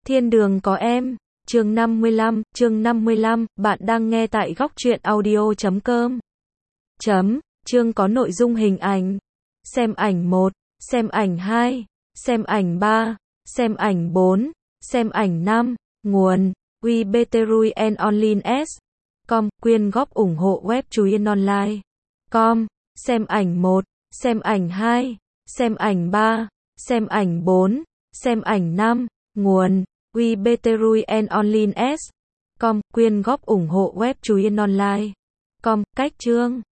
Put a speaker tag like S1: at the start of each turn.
S1: Thiên đường có em, chương 55, bạn đang nghe tại góc truyện audio.com. Chương có nội dung hình ảnh. Xem ảnh 1, xem ảnh 2, xem ảnh 3, xem ảnh 4, xem ảnh 5, nguồn, webtruyenonline.com, quyên góp ủng hộ web truyenonline.com, xem ảnh 1, xem ảnh 2, xem ảnh 3, xem ảnh 4, xem ảnh 5, nguồn, webtruyenonline.com, quyên góp ủng hộ web truyenonline.com, cách chương.